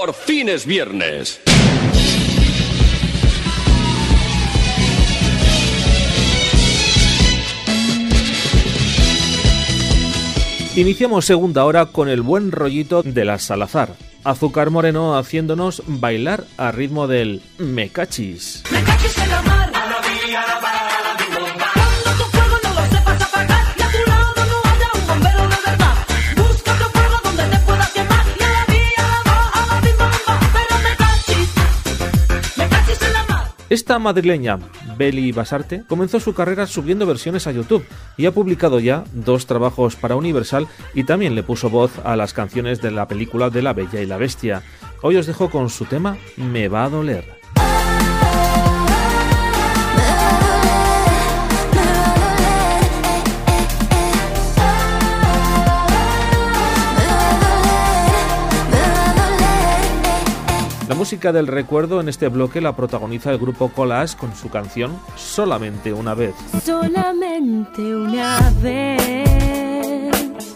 Por fin es viernes. Iniciamos segunda hora con el buen rollito de la Salazar. Azúcar Moreno haciéndonos bailar a ritmo del Me cachis. Me cachis en la mar, a la vía, a la bala, a la bomba. Cuando tu fuego no lo sepas apagar y a tu lado no haya un bombero de verdad. Busca otro fuego donde te puedas quemar y a la vía, a la bala, a la bomba. Pero me cachis en la mar. Esta madrileña, Beli Basarte, comenzó su carrera subiendo versiones a YouTube y ha publicado ya 2 trabajos para Universal y también le puso voz a las canciones de la película de La Bella y la Bestia. Hoy os dejo con su tema Me va a doler. La música del recuerdo en este bloque la protagoniza el grupo Collage con su canción Solamente una vez. Solamente una vez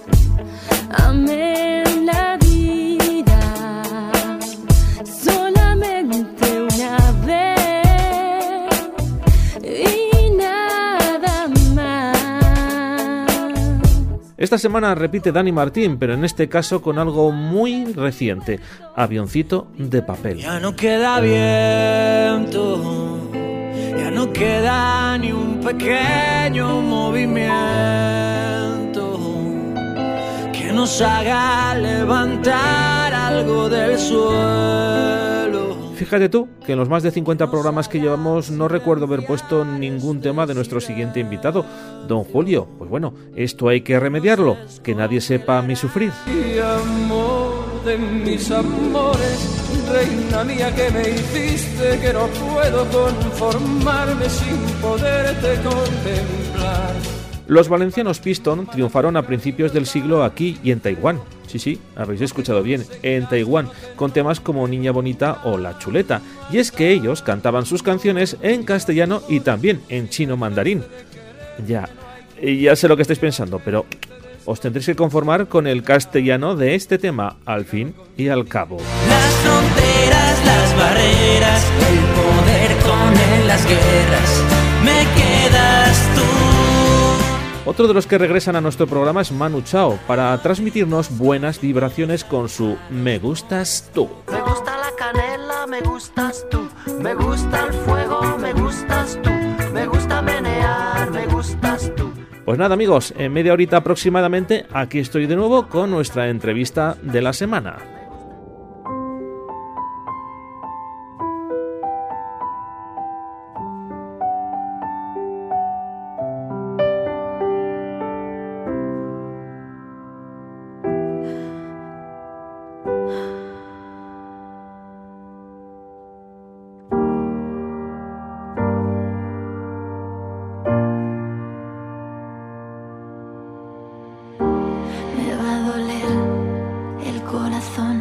amé la vida. Solamente una vez y nada más. Esta semana repite Dani Martín, pero en este caso con algo muy reciente, Avioncito de papel. Ya no queda viento, ya no queda ni un pequeño movimiento que nos haga levantar algo del suelo. Fíjate tú que en los más de 50 programas que llevamos no recuerdo haber puesto ningún tema de nuestro siguiente invitado, don Julio. Pues bueno, esto hay que remediarlo, que nadie sepa mi sufrir. Y amor de mis amores, reina mía que me hiciste, que no puedo conformarme sin poderte contemplar. Los valencianos Piston triunfaron a principios del siglo aquí y en Taiwán. Sí, habéis escuchado bien, en Taiwán, con temas como Niña Bonita o La Chuleta. Y es que ellos cantaban sus canciones en castellano y también en chino mandarín. Ya sé lo que estáis pensando, pero os tendréis que conformar con el castellano de este tema, al fin y al cabo. Las fronteras, las barreras, el poder con él, las guerras, me quedas tú. Otro de los que regresan a nuestro programa es Manu Chao, para transmitirnos buenas vibraciones con su Me gustas tú. Me gusta la canela, me gustas tú. Me gusta el fuego, me gustas tú. Me gusta menear, me gustas tú. Pues nada amigos, en media horita aproximadamente aquí estoy de nuevo con nuestra entrevista de la semana. Me va a doler el corazón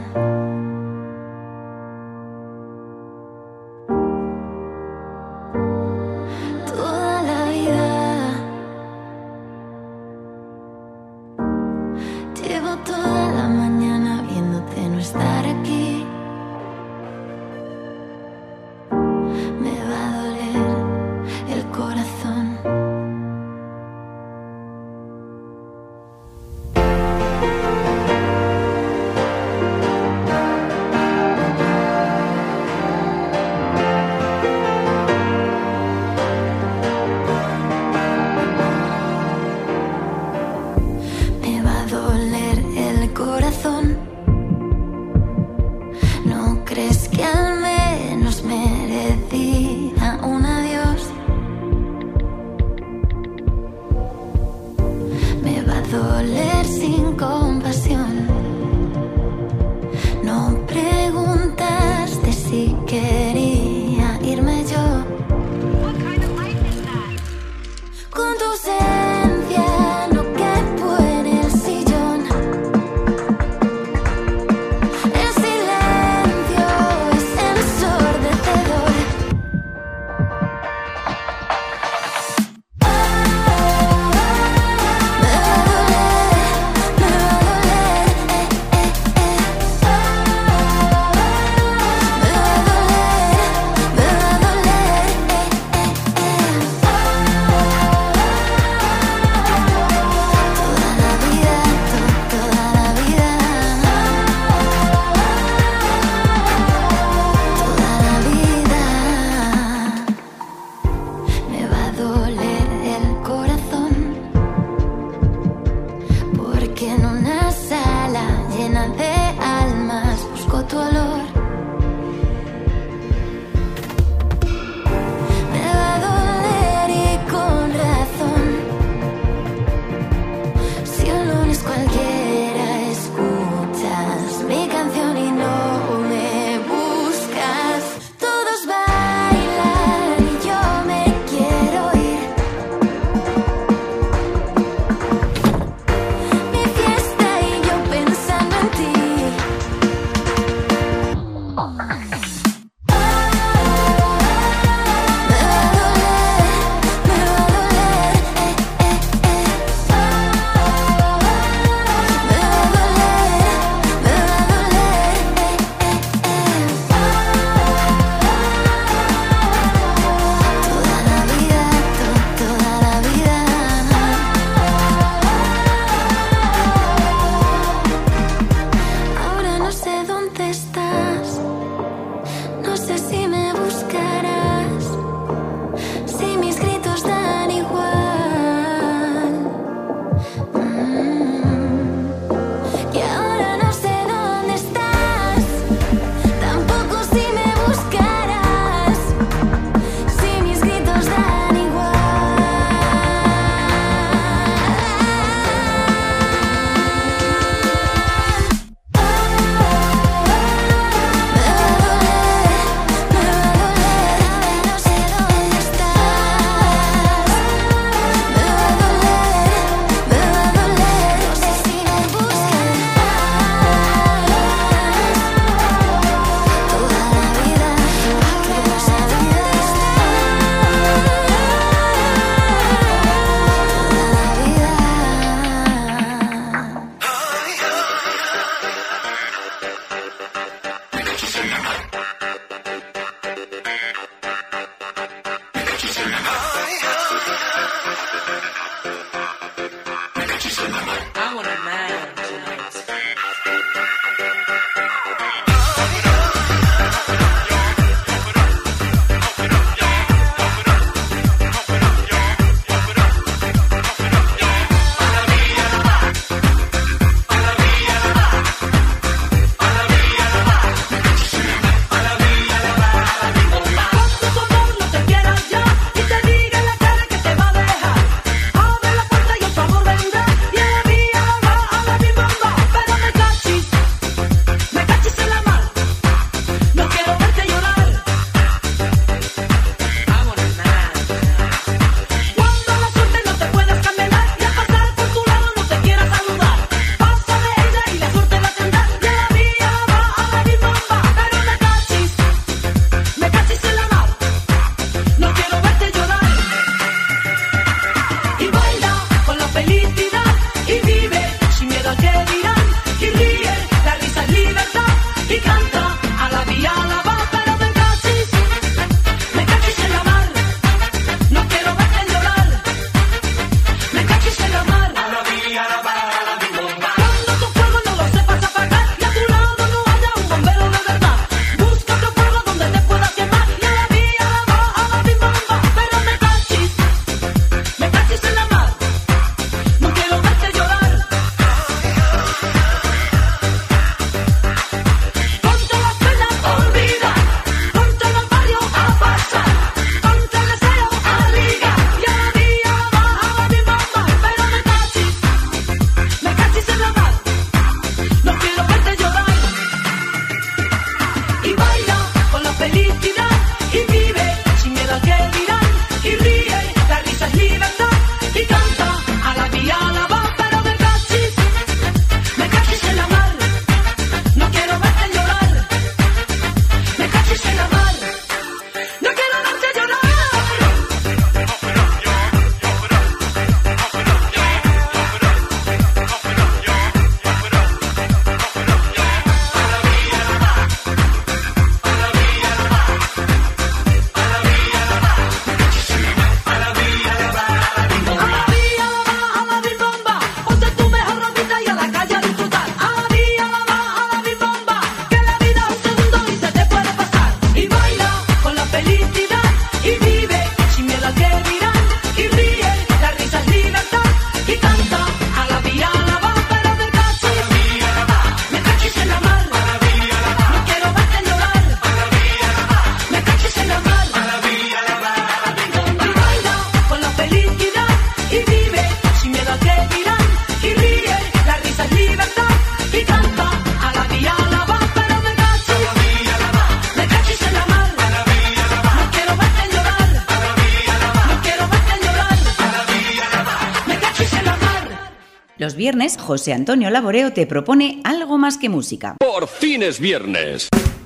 viernes, José Antonio Laboreo te propone algo más que música. Por fin es viernes.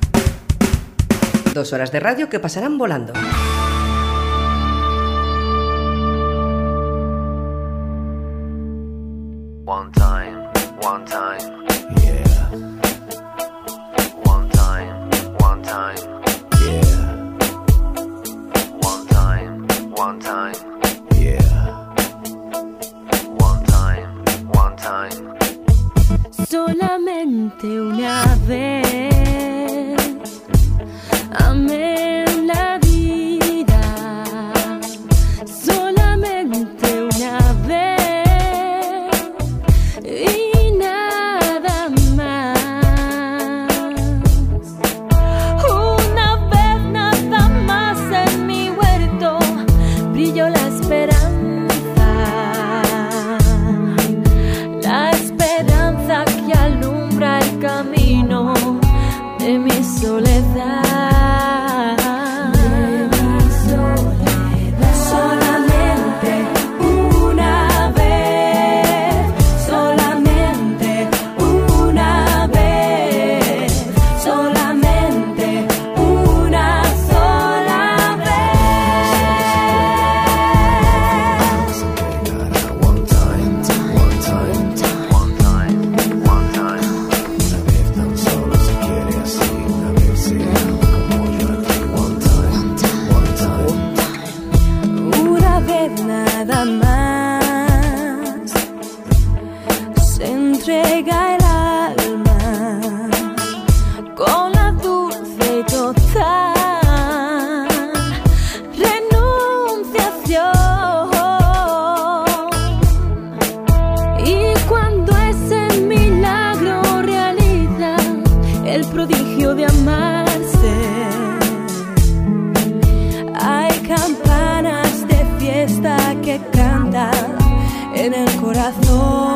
2 horas de radio que pasarán volando. One time, yeah. One time, yeah. One time, yeah. One time. Solamente una vez amé la vida, solamente una vez y nada más. Una vez nada más en mi huerto brilló la esperanza que alumbra el camino de mi soledad. Solamente una vez, solamente una vez, solamente una sola vez. One time. Una vez tan solo se quiere así, una vez sea como yo aquí. One time. Una vez nada más se entrega el alma con la dulce y total renunciación. Y cuando ese milagro realiza el prodigio de amarse, hay campanas de fiesta que cantan en el corazón.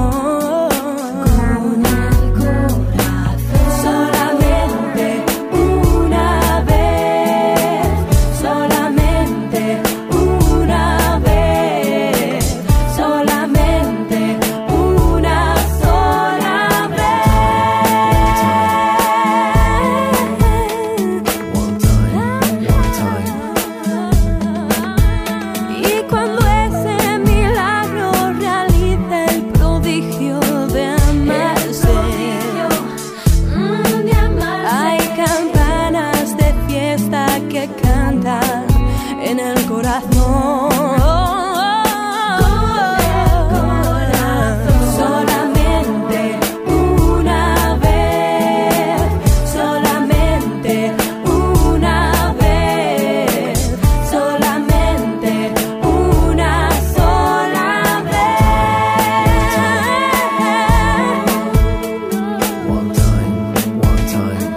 Solamente una vez, solamente una vez, solamente una sola vez. Y cuando ese milagro realiza el prodigio de amarse, hay campanas de fiesta que cantan en el corazón. Solamente una vez, solamente una vez, solamente una sola vez. One time.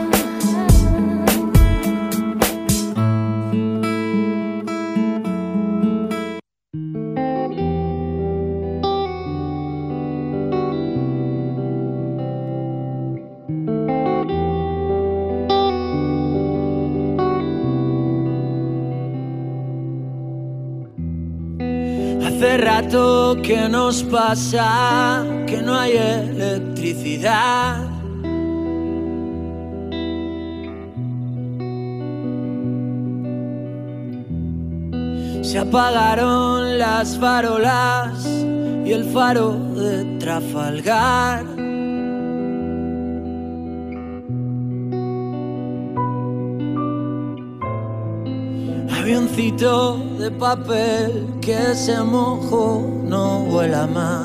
Hace rato que nos pasa que no hay electricidad. Se apagaron las farolas y el faro de Trafalgar. Avioncito de papel que se mojó, no vuela más.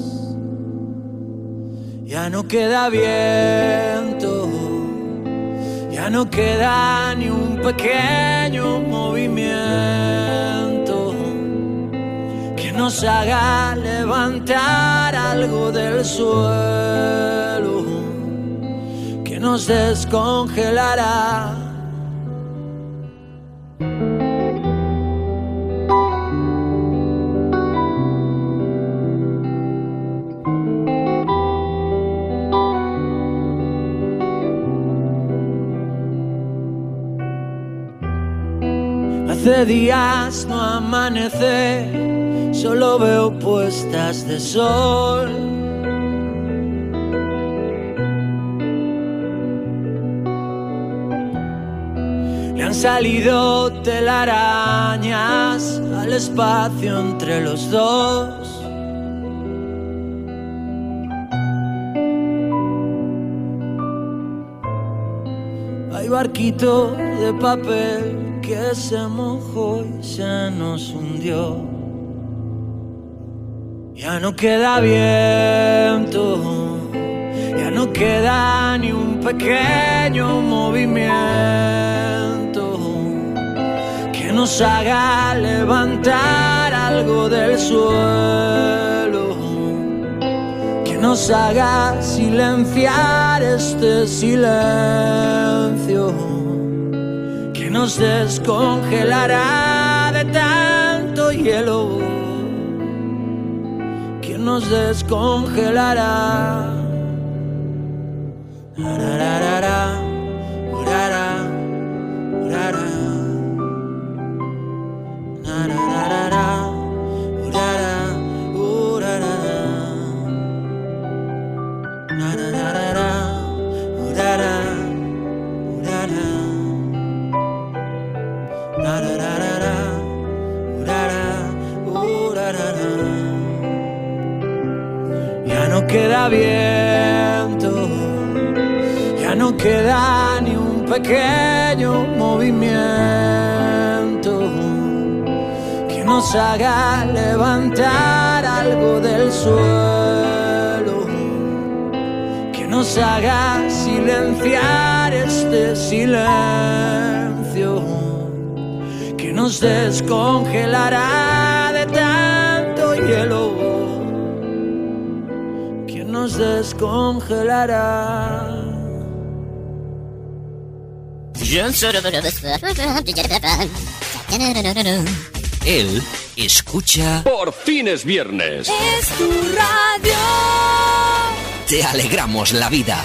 Ya no queda viento, ya no queda ni un pequeño movimiento que nos haga levantar algo del suelo, que nos descongelará. Hace días no amanece, solo veo puestas de sol. han salido telarañas al espacio entre los dos. Hay barquito de papel que se mojó y se nos hundió. Ya no queda viento, ya no queda ni un pequeño movimiento que nos haga levantar algo del suelo, que nos haga silenciar este silencio, que nos descongelará de tanto hielo, que nos descongelará. Urarara, urara, urara. Nararara, urara, urara. Nararara, urara, urara. Nararara, urara, urara. Ya no queda viento, ya no queda ni un pequeño movimiento que nos haga levantar algo del suelo, que nos haga silenciar este silencio, que nos descongelará de tanto hielo, que nos descongelará. Él escucha. Por fin es viernes. Es tu radio. Te alegramos la vida.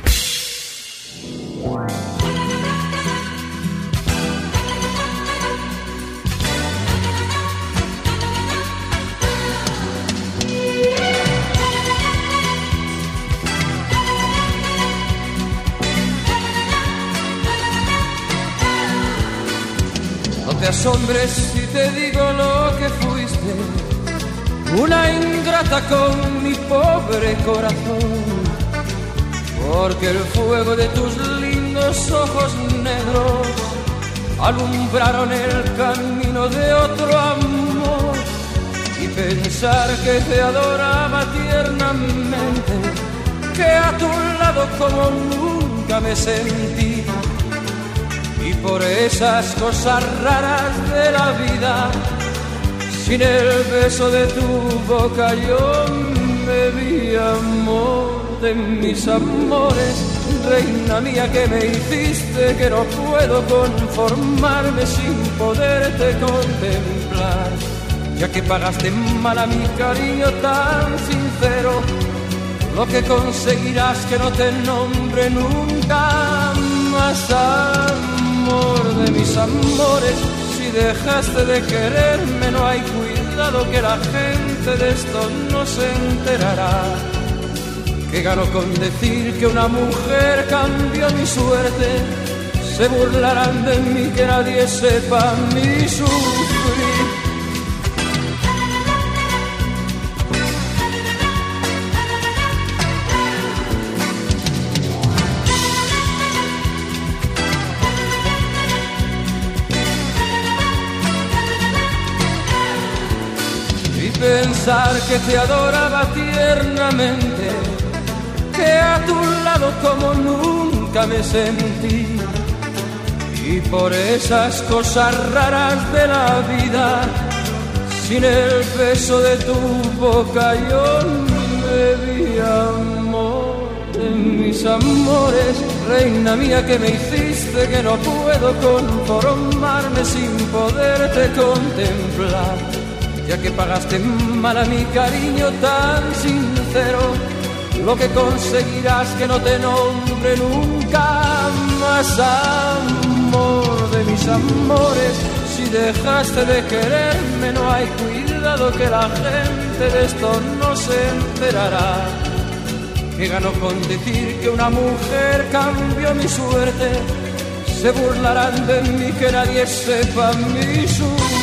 No te asombres si te digo lo que fuiste, una ingrata con mi pobre corazón, porque el fuego de tus lindos ojos negros alumbraron el camino de otro amor, y pensar que te adoraba tiernamente, que a tu lado como nunca me sentí. Y por esas cosas raras de la vida, sin el beso de tu boca yo me vi, amor de mis amores, reina mía que me hiciste, que no puedo conformarme sin poderte contemplar, ya que pagaste mal a mi cariño tan sincero, lo que conseguirás que no te nombre nunca más, amor de mis amores. Si dejaste de quererme, no hay cuidado que la gente de esto no se enterará. Que gano con decir que una mujer cambió mi suerte, se burlarán de mí, que nadie sepa mi sufrir. Pensar que te adoraba tiernamente, que a tu lado como nunca me sentí, y por esas cosas raras de la vida, sin el beso de tu boca yo me vi, amor de mis amores, reina mía que me hiciste, que no puedo conformarme sin poderte contemplar, ya que pagaste mal a mi cariño tan sincero, lo que conseguirás que no te nombre nunca más, amor de mis amores. Si dejaste de quererme, no hay cuidado que la gente de esto no se enterará. Que gano con decir que una mujer cambió mi suerte, se burlarán de mí, que nadie sepa mi sufrir.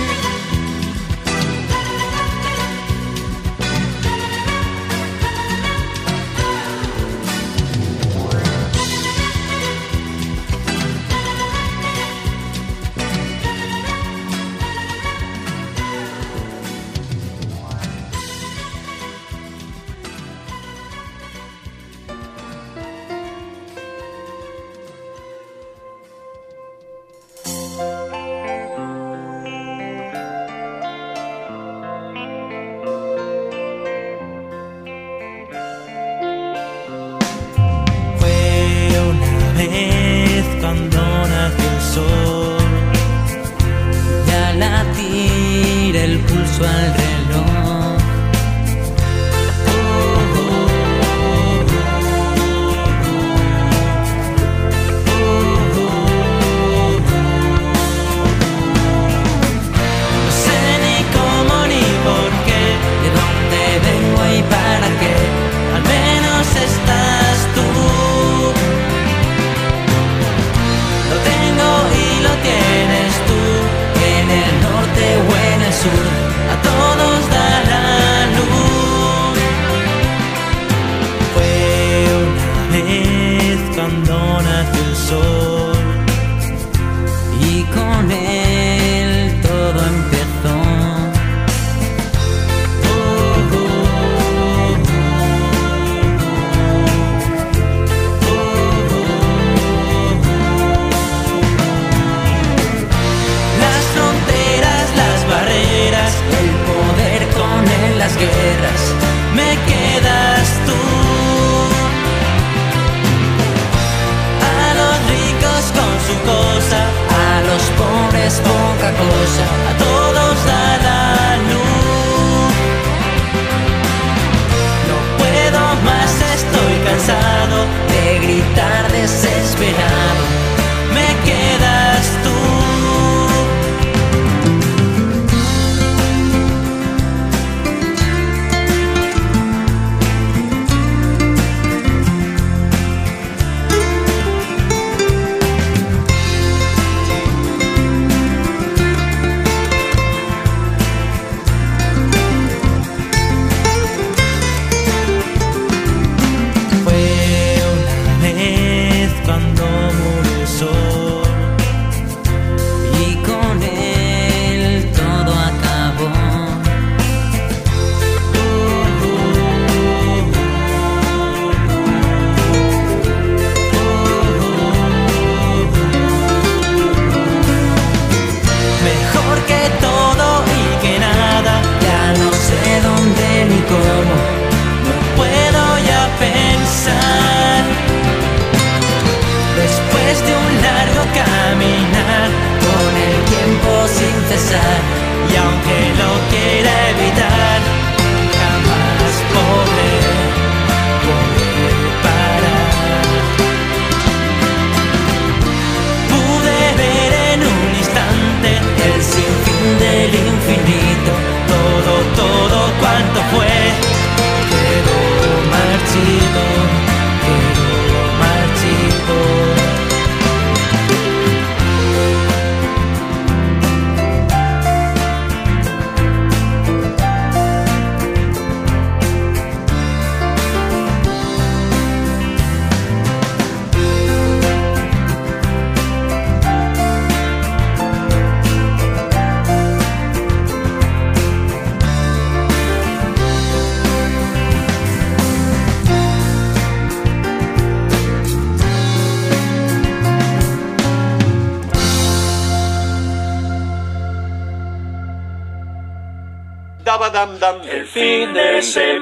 El fin de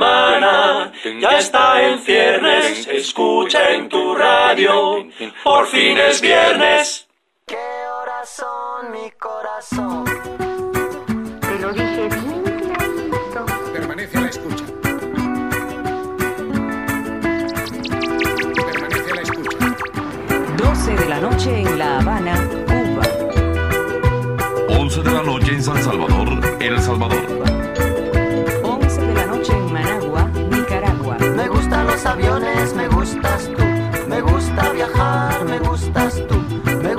semana ya está en ciernes. Escucha en tu radio, por fin es viernes. ¿Qué horas son, mi corazón? Te lo dije bien clarito. Permanece a la escucha. Permanece a la escucha. 12 de la noche en La Habana, Cuba. 11 de la noche en San Salvador, El Salvador. 11 de la noche en Managua, Nicaragua. Me gustan los aviones, me gustas tú. Me gusta viajar, me gustas tú. Me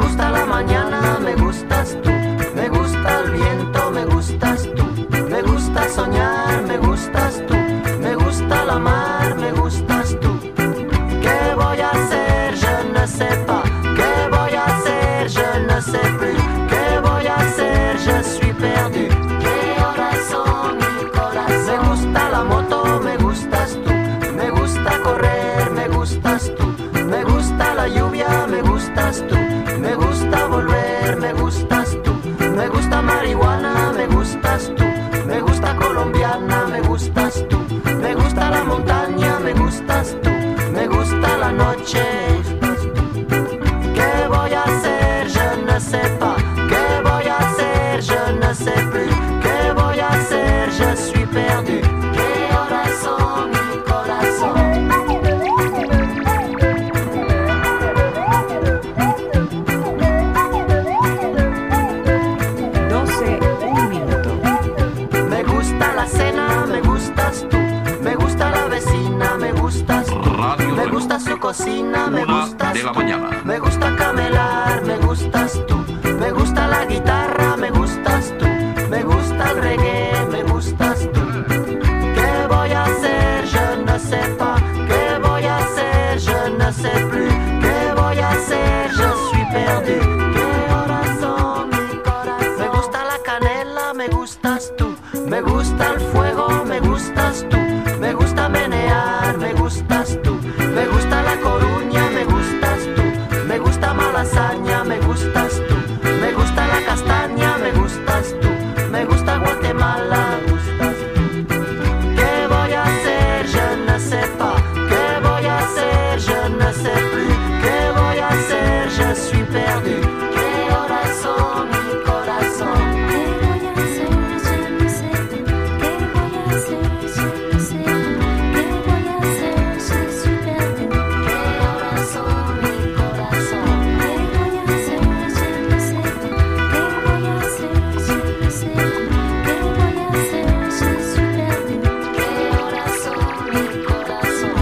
cocina, me 1 gustas de la tú. mañana. Me gusta camelar, me gustas tú. Me gusta la guitarra, me gustas tú. Me gusta el reggae, me gustas tú. ¿Qué voy a hacer? Je ne sais pas. ¿Qué voy a hacer? Je ne sais plus. ¿Qué voy a hacer? Je suis perdu. ¿Qué horas son, mi corazón? Me gusta la canela, me gustas tú. Me gusta el fuego, me gustas tú. Me gusta menear, me gustas tú. Me gusta La Coruña, me gustas tú. Me gusta Malasaña, me gustas tú. Me gusta la castaña, me gustas tú. Me gusta Guatemala, me gustas tú. ¿Qué voy a hacer? Je ne sais pas. ¿Qué voy a hacer? Je ne sais plus. ¿Qué voy a hacer? Je suis perdu. ¿Qué horas son, mi corazón? ¿Qué voy a hacer? Je ne sais plus. ¿Qué voy a hacer? Je ne sais plus. ¿Qué voy a hacer? Je suis perdu. ¿Qué horas son, mi corazón? ¿Qué voy a hacer? Je ne sais plus. ¿Qué voy a hacer? Je ne sais plus. ¿Qué voy a hacer? Je suis perdu. ¿Qué horas son, mi corazón?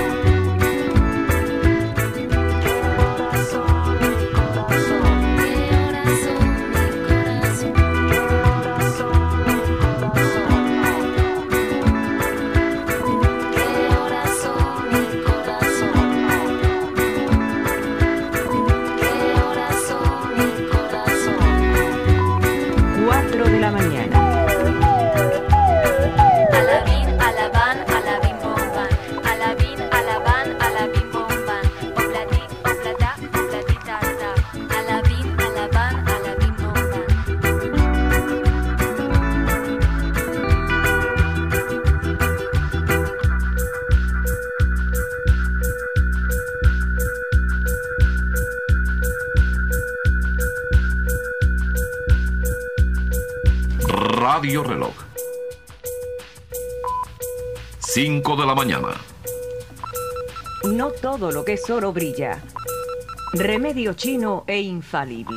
Cuatro de la mañana. Alabín, alabán, alabín, bomban. Alabín, alabán, alabín, bomban. Oblatí, oblatá, oblatita, ta. Alabín, alabán, alabín, bomban. Radio Reloj. 5 de la mañana. No todo lo que es oro brilla. Remedio chino e infalible.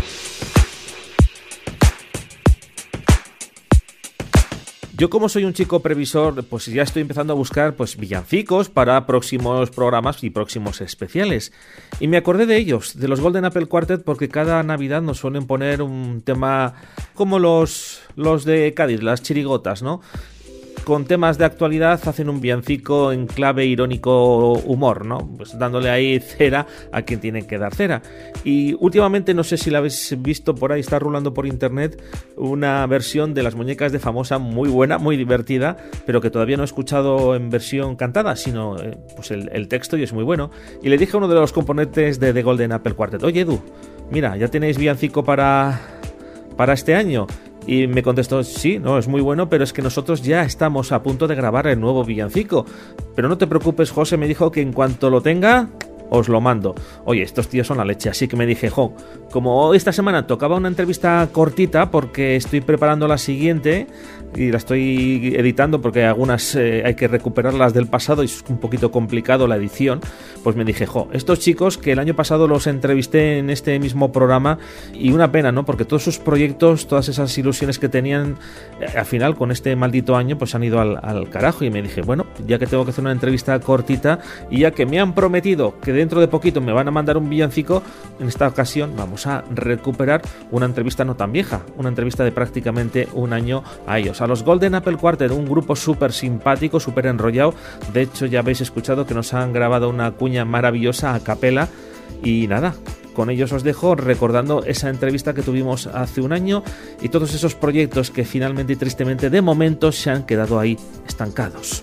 Yo, como soy un chico previsor, pues ya estoy empezando a buscar pues villancicos para próximos programas y próximos especiales. Y me acordé de ellos, de los Golden Apple Quartet, porque cada Navidad nos suelen poner un tema como los de Cádiz, las chirigotas, ¿no? Con temas de actualidad hacen un villancico en clave irónico humor, ¿no? Pues dándole ahí cera a quien tiene que dar cera. Y últimamente, no sé si la habéis visto por ahí, está rulando por internet una versión de Las Muñecas de Famosa muy buena, muy divertida, pero que todavía no he escuchado en versión cantada, sino pues el texto, y es muy bueno. Y le dije a uno de los componentes de The Golden Apple Quartet: oye, Edu, mira, ¿ya tenéis villancico para este año? Y me contestó: sí, no, es muy bueno, pero es que nosotros ya estamos a punto de grabar el nuevo villancico. Pero no te preocupes, José, me dijo que en cuanto lo tenga, os lo mando. Oye, estos tíos son la leche, así que me dije: como esta semana tocaba una entrevista cortita, porque estoy preparando la siguiente y la estoy editando, porque algunas hay que recuperarlas del pasado y es un poquito complicado la edición, pues me dije: estos chicos que el año pasado los entrevisté en este mismo programa, y una pena, ¿no? Porque todos sus proyectos, todas esas ilusiones que tenían, al final con este maldito año pues han ido al carajo. Y me dije: bueno, ya que tengo que hacer una entrevista cortita y ya que me han prometido que dentro de poquito me van a mandar un villancico, en esta ocasión vamos a recuperar una entrevista no tan vieja, una entrevista de prácticamente un año a ellos, a los Golden Apple Quartet, un grupo súper simpático, súper enrollado. De hecho, ya habéis escuchado que nos han grabado una cuña maravillosa a capela. Y nada, con ellos os dejo recordando esa entrevista que tuvimos hace un año y todos esos proyectos que finalmente y tristemente de momento se han quedado ahí estancados.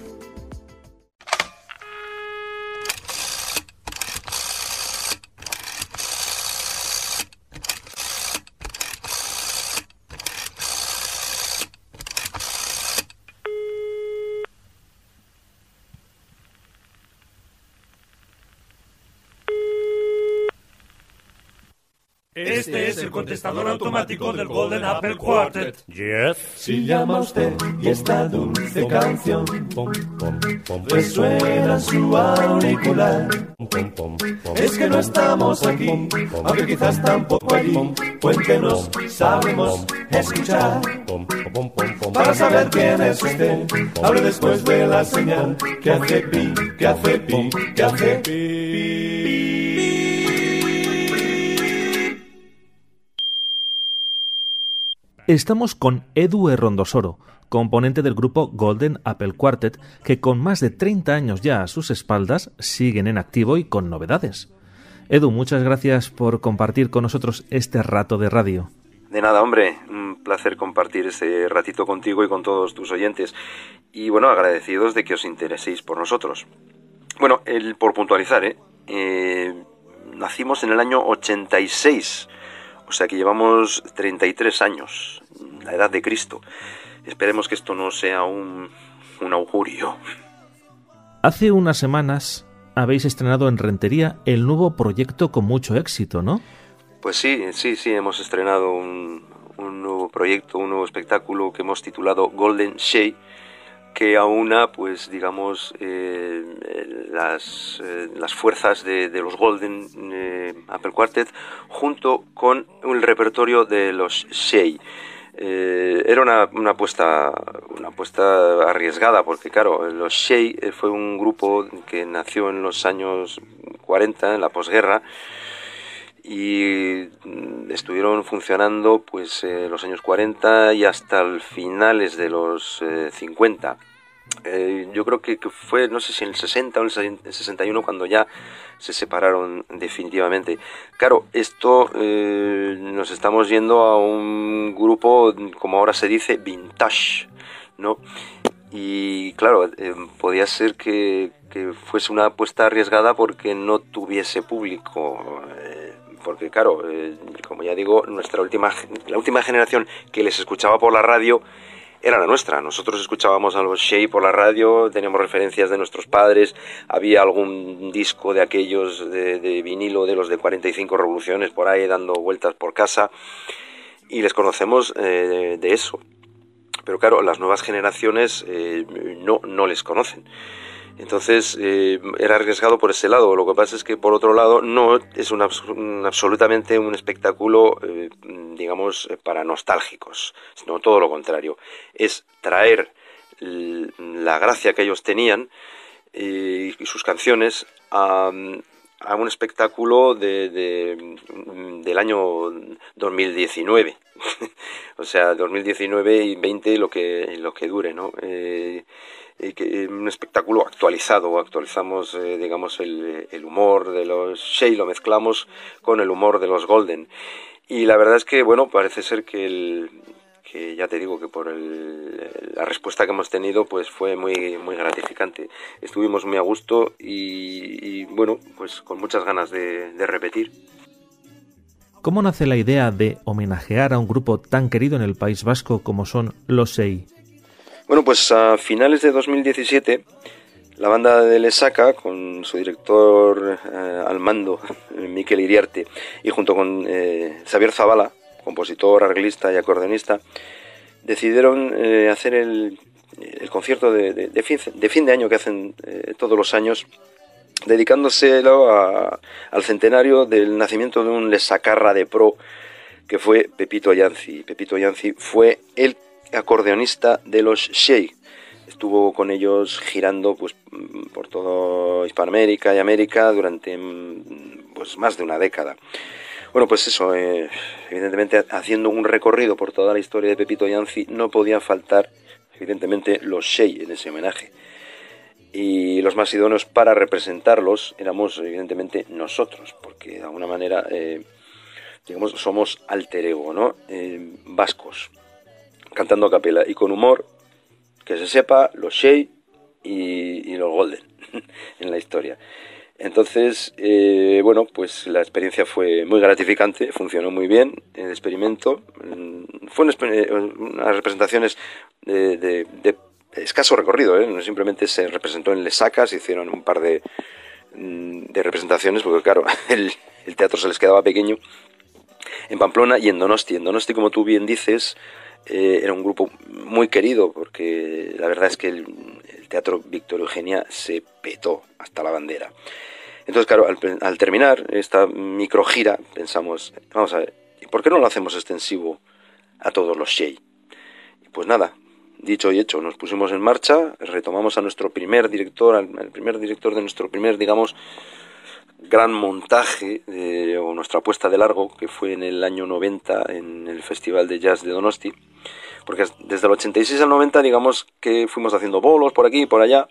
Este es el contestador automático del Golden Apple Quartet. Yes. Si llama usted y esta dulce canción resuena en su auricular, es que no estamos aquí, aunque quizás tampoco allí. Cuéntenos, sabemos escuchar. Para saber quién es usted, hable después de la señal que hace pi, que hace pi, que hace pi. Estamos con Edu Errondosoro, componente del grupo Golden Apple Quartet, que con más de 30 años ya a sus espaldas siguen en activo y con novedades. Edu, muchas gracias por compartir con nosotros este rato de radio. De nada, hombre, un placer compartir este ratito contigo y con todos tus oyentes. Y bueno, agradecidos de que os intereséis por nosotros. Bueno, por puntualizar, nacimos en el año 86. O sea que llevamos 33 años, la edad de Cristo. Esperemos que esto no sea un augurio. Hace unas semanas habéis estrenado en Rentería el nuevo proyecto con mucho éxito, ¿no? Pues sí, hemos estrenado un nuevo proyecto, un nuevo espectáculo que hemos titulado Golden Shea, que aúna, pues digamos, las fuerzas de los Golden Apple Quartet junto con el repertorio de los Shea. Era una apuesta arriesgada, porque claro, los Shea fue un grupo que nació en los años 40, en la posguerra, y estuvieron funcionando pues los años 40 y hasta el finales de los 50. Yo creo que fue, no sé si en el 60 o en el 61 cuando ya se separaron definitivamente. Claro, esto nos estamos yendo a un grupo, como ahora se dice, vintage, ¿no? Y claro, podía ser que fuese una apuesta arriesgada porque no tuviese público. Porque claro, como ya digo, la última generación que les escuchaba por la radio era la nuestra. Nosotros escuchábamos a los Shea por la radio, teníamos referencias de nuestros padres, había algún disco de aquellos de vinilo de los de 45 revoluciones por ahí dando vueltas por casa, y les conocemos de eso. Pero claro, las nuevas generaciones no les conocen. Entonces era arriesgado por ese lado. Lo que pasa es que por otro lado no es absolutamente un espectáculo digamos para nostálgicos, sino todo lo contrario, es traer la gracia que ellos tenían y sus canciones a un espectáculo del año 2019 o sea, 2019 y 20 lo que dure, ¿no? Un espectáculo actualizamos digamos el humor de los Shea, lo mezclamos con el humor de los Golden, y la verdad es que bueno, parece ser que ya te digo que por la respuesta que hemos tenido pues fue muy gratificante. Estuvimos muy a gusto y bueno, pues con muchas ganas de repetir. ¿Cómo nace la idea de homenajear a un grupo tan querido en el País Vasco como son los Shea? Bueno, pues a finales de 2017, la banda de Lesaca, con su director al mando, Mikel Iriarte, y junto con Xavier Zabala, compositor, arreglista y acordeonista, decidieron hacer el concierto de fin de año que hacen todos los años, dedicándoselo al centenario del nacimiento de un lesacarra de pro, que fue Pepito Yancy. Pepito Yancy fue el acordeonista de los Shea. Estuvo con ellos girando pues por toda Hispanoamérica y América durante pues más de una década. Bueno, pues eso, evidentemente haciendo un recorrido por toda la historia de Pepito Yancy no podían faltar evidentemente los Shea en ese homenaje. Y los más idóneos para representarlos éramos evidentemente nosotros, porque de alguna manera digamos somos alter ego, ¿no? Vascos, cantando a capela y con humor, que se sepa, los Shea y los Golden en la historia. Entonces, bueno, pues la experiencia fue muy gratificante, funcionó muy bien el experimento. Fue unas representaciones de escaso recorrido, no simplemente se representó en Lesaca, se hicieron un par de representaciones, porque claro, el teatro se les quedaba pequeño. en Pamplona y en Donosti. En Donosti, como tú bien dices, era un grupo muy querido, porque la verdad es que el Teatro Víctor Eugenia se petó hasta la bandera. Entonces, claro, al terminar esta microgira, pensamos, vamos a ver, ¿y por qué no lo hacemos extensivo a todos los Xey? Y pues nada, dicho y hecho, nos pusimos en marcha, retomamos a nuestro primer director, al primer director de nuestro primer, digamos, gran montaje, o nuestra puesta de largo, que fue en el año 90 en el Festival de Jazz de Donosti, porque desde el 86 al 90, digamos que fuimos haciendo bolos por aquí y por allá,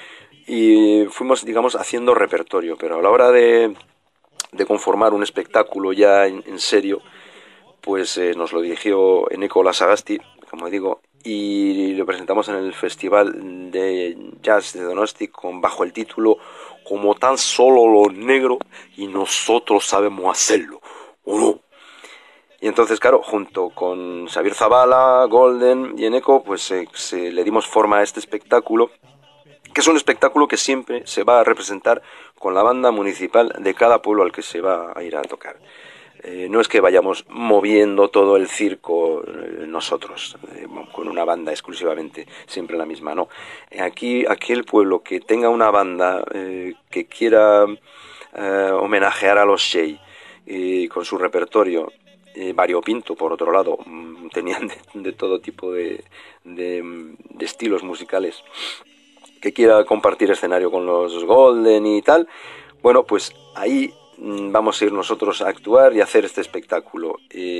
y fuimos, digamos, haciendo repertorio, pero a la hora de conformar un espectáculo ya en serio, pues nos lo dirigió Eneko Lasagasti, como digo, y lo presentamos en el Festival de Jazz de Donosti bajo el título Como tan solo lo negro y nosotros sabemos hacerlo, ¿o no? Y entonces, claro, junto con Xavier Zabala, Golden y Eneko, pues le dimos forma a este espectáculo, que es un espectáculo que siempre se va a representar con la banda municipal de cada pueblo al que se va a ir a tocar. No es que vayamos moviendo todo el circo nosotros, con una banda exclusivamente, siempre la misma, no. Aquí, aquel pueblo que tenga una banda que quiera homenajear a los Xey, con su repertorio variopinto, por otro lado, tenían de todo tipo de estilos musicales, que quiera compartir escenario con los Golden y tal, bueno, pues ahí vamos a ir nosotros a actuar y a hacer este espectáculo.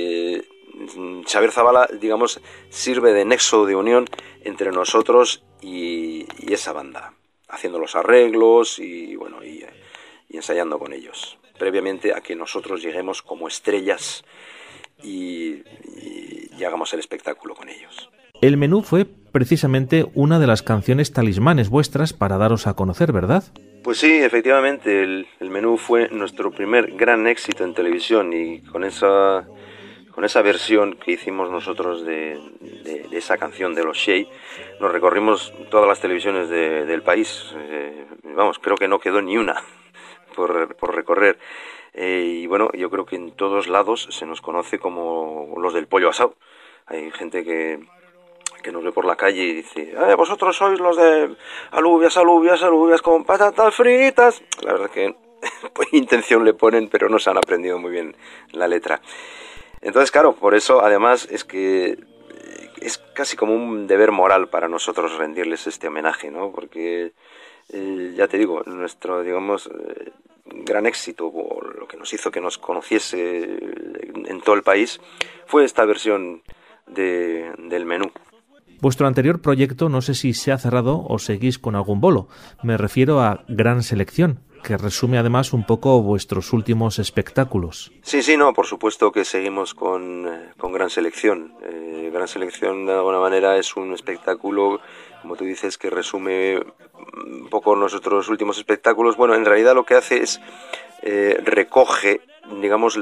Xavier Zabala, digamos, sirve de nexo de unión entre nosotros y esa banda, haciendo los arreglos y bueno, y ensayando con ellos, previamente a que nosotros lleguemos como estrellas y hagamos el espectáculo con ellos. El menú fue precisamente una de las canciones talismanes vuestras para daros a conocer, ¿verdad? Pues sí, efectivamente, el menú fue nuestro primer gran éxito en televisión, y con esa versión que hicimos nosotros de esa canción de los Xey, nos recorrimos todas las televisiones del país. Vamos, creo que no quedó ni una por recorrer. Y bueno, yo creo que en todos lados se nos conoce como los del pollo asado. Hay gente que nos ve por la calle y dice, vosotros sois los de alubias con patatas fritas. La verdad que pues, intención le ponen, pero no se han aprendido muy bien la letra. Entonces, claro, por eso además es que es casi como un deber moral para nosotros rendirles este homenaje, ¿no? Porque ya te digo, nuestro, digamos, gran éxito, o lo que nos hizo que nos conociese en todo el país, fue esta versión del menú. Vuestro anterior proyecto no sé si se ha cerrado o seguís con algún bolo. Me refiero a Gran Selección, que resume además un poco vuestros últimos espectáculos. Sí, no, por supuesto que seguimos con Gran Selección. Gran Selección, de alguna manera, es un espectáculo, como tú dices, que resume un poco nuestros últimos espectáculos. Bueno, en realidad lo que hace es recoge, digamos,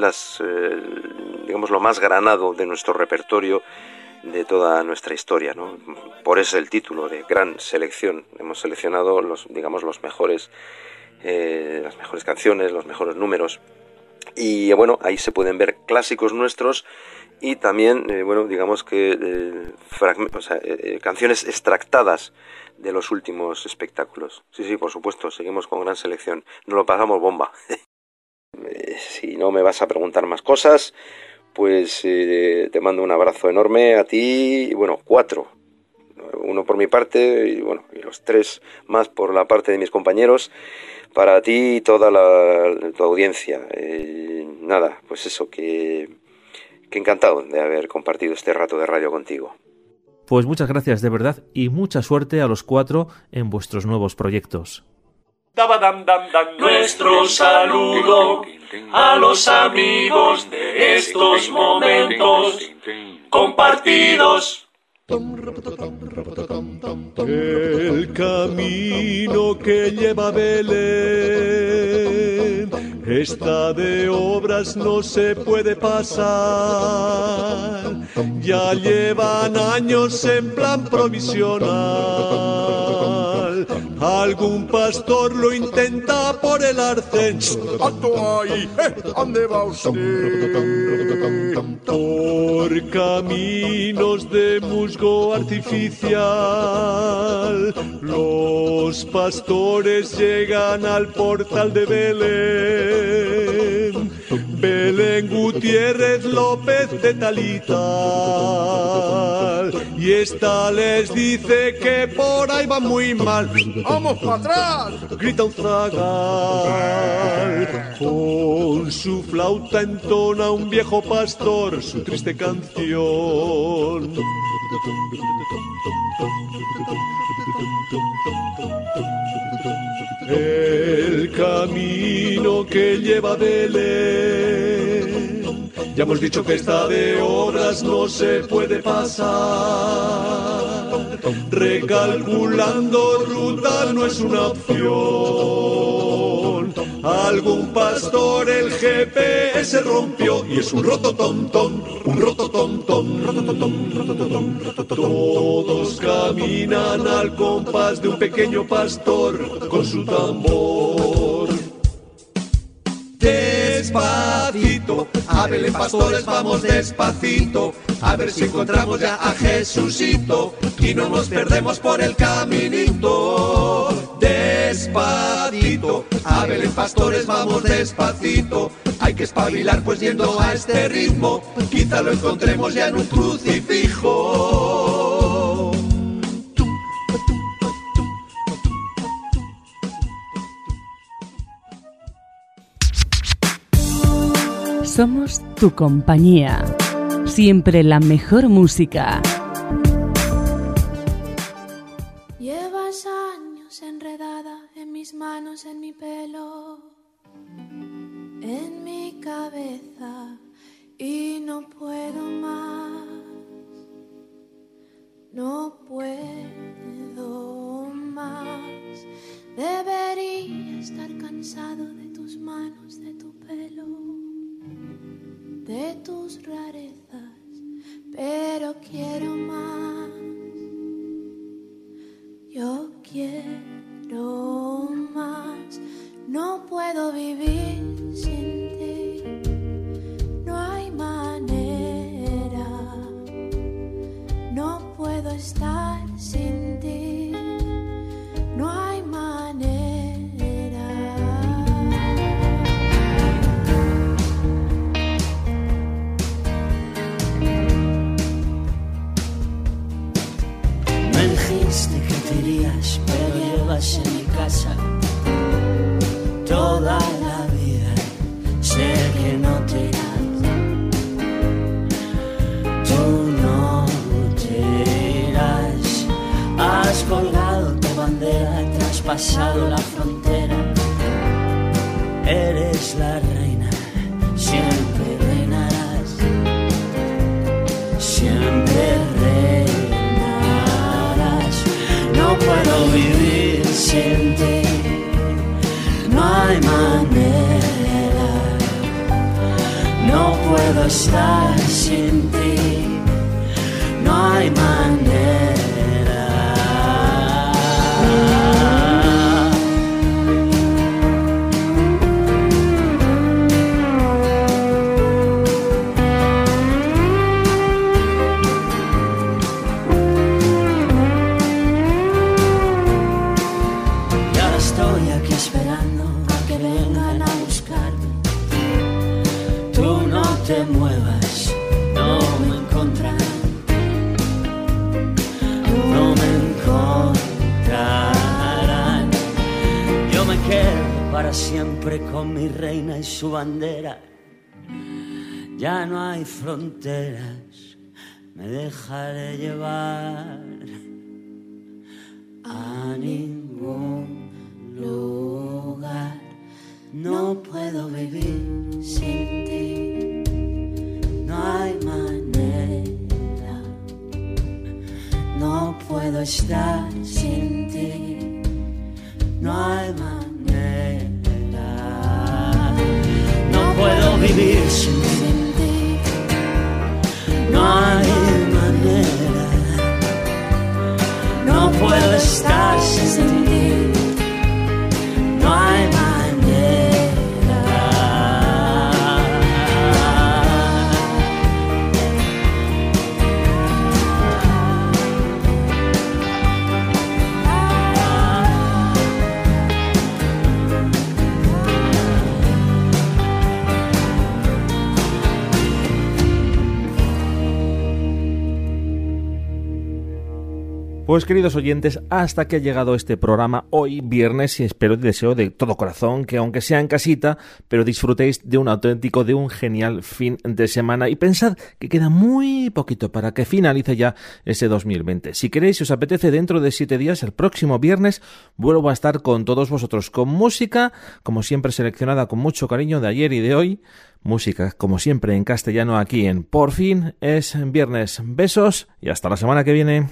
lo más granado de nuestro repertorio de toda nuestra historia, ¿no? Por eso el título de Gran Selección. Hemos seleccionado las mejores canciones, los mejores números, y bueno, ahí se pueden ver clásicos nuestros y también digamos que canciones extractadas de los últimos espectáculos. Sí, por supuesto, seguimos con Gran Selección, nos lo pasamos bomba. Si no me vas a preguntar más cosas, pues te mando un abrazo enorme a ti, y bueno, 4, uno por mi parte y bueno, y los 3 más por la parte de mis compañeros, para ti y toda tu audiencia. Nada, pues eso, que encantado de haber compartido este rato de radio contigo. Pues muchas gracias de verdad y mucha suerte a los 4 en vuestros nuevos proyectos. Nuestro saludo a los amigos de estos momentos compartidos. El camino que lleva a Belén está de obras, no se puede pasar. Ya llevan años en plan provisional. Algún pastor lo intenta por el arcén. ¡Alto ahí! ¿Dónde va usted? Por caminos de musgo artificial, los pastores llegan al portal de Belén. Belén Gutiérrez López de Talital, y esta les dice que por ahí va muy mal. ¡Vamos para atrás! Grita un zagal, con su flauta entona un viejo pastor su triste canción. El camino que lleva a Belén, ya hemos dicho que está de obras, no se puede pasar. Recalculando ruta no es una opción. Algún pastor el GPS rompió y es un rototontón, un rototontón, rototontón, rototontón, rototontón. Todos caminan al compás de un pequeño pastor con su tambor. Despacito, a Belén pastores vamos despacito, a ver si encontramos ya a Jesucito y no nos perdemos por el caminito. Despacito, a Belén pastores vamos despacito, hay que espabilar pues yendo a este ritmo, quizá lo encontremos ya en un crucifijo. Somos tu compañía. Siempre la mejor música. Llevas años enredada en mis manos, en mi pelo, en mi cabeza, y no puedo más. No puedo más. Debería estar cansado de tus manos, de tu pelo, de tus rarezas, pero quiero más. Yo quiero más. No puedo vivir sin ti. No hay manera. No puedo estar sin ti. No hay manera. Me dijiste que te irías, pero llevas en mi casa toda la vida. Sé que no te irás, tú no te irás. Has colgado tu bandera, traspasado la frontera. Eres la reina, siempre reinarás, siempre reinarás. No puedo vivir sin ti, no hay manera. No puedo estar sin ti, no hay manera. Y ahora estoy aquí esperando a que vengan a buscarme. Tú no te muevas, no me encontrarán, no me encontrarán. Yo me quedo para siempre con mi reina y su bandera. Ya no hay fronteras, me dejaré llevar a ningún lugar. No puedo vivir sin ti, no hay manera. No puedo estar sin ti, no hay manera. No puedo vivir sin ti, no hay manera. No puedo estar sin ti, no hay manera. Pues queridos oyentes, hasta que ha llegado este programa hoy viernes y espero y deseo de todo corazón que aunque sea en casita, pero disfrutéis de un genial fin de semana y pensad que queda muy poquito para que finalice ya ese 2020. Si queréis, si os apetece, dentro de 7 días, el próximo viernes, vuelvo a estar con todos vosotros con música, como siempre seleccionada con mucho cariño de ayer y de hoy. Música, como siempre, en castellano aquí en Por Fin es Viernes. Besos y hasta la semana que viene.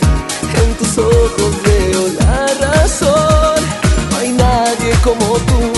Como tú.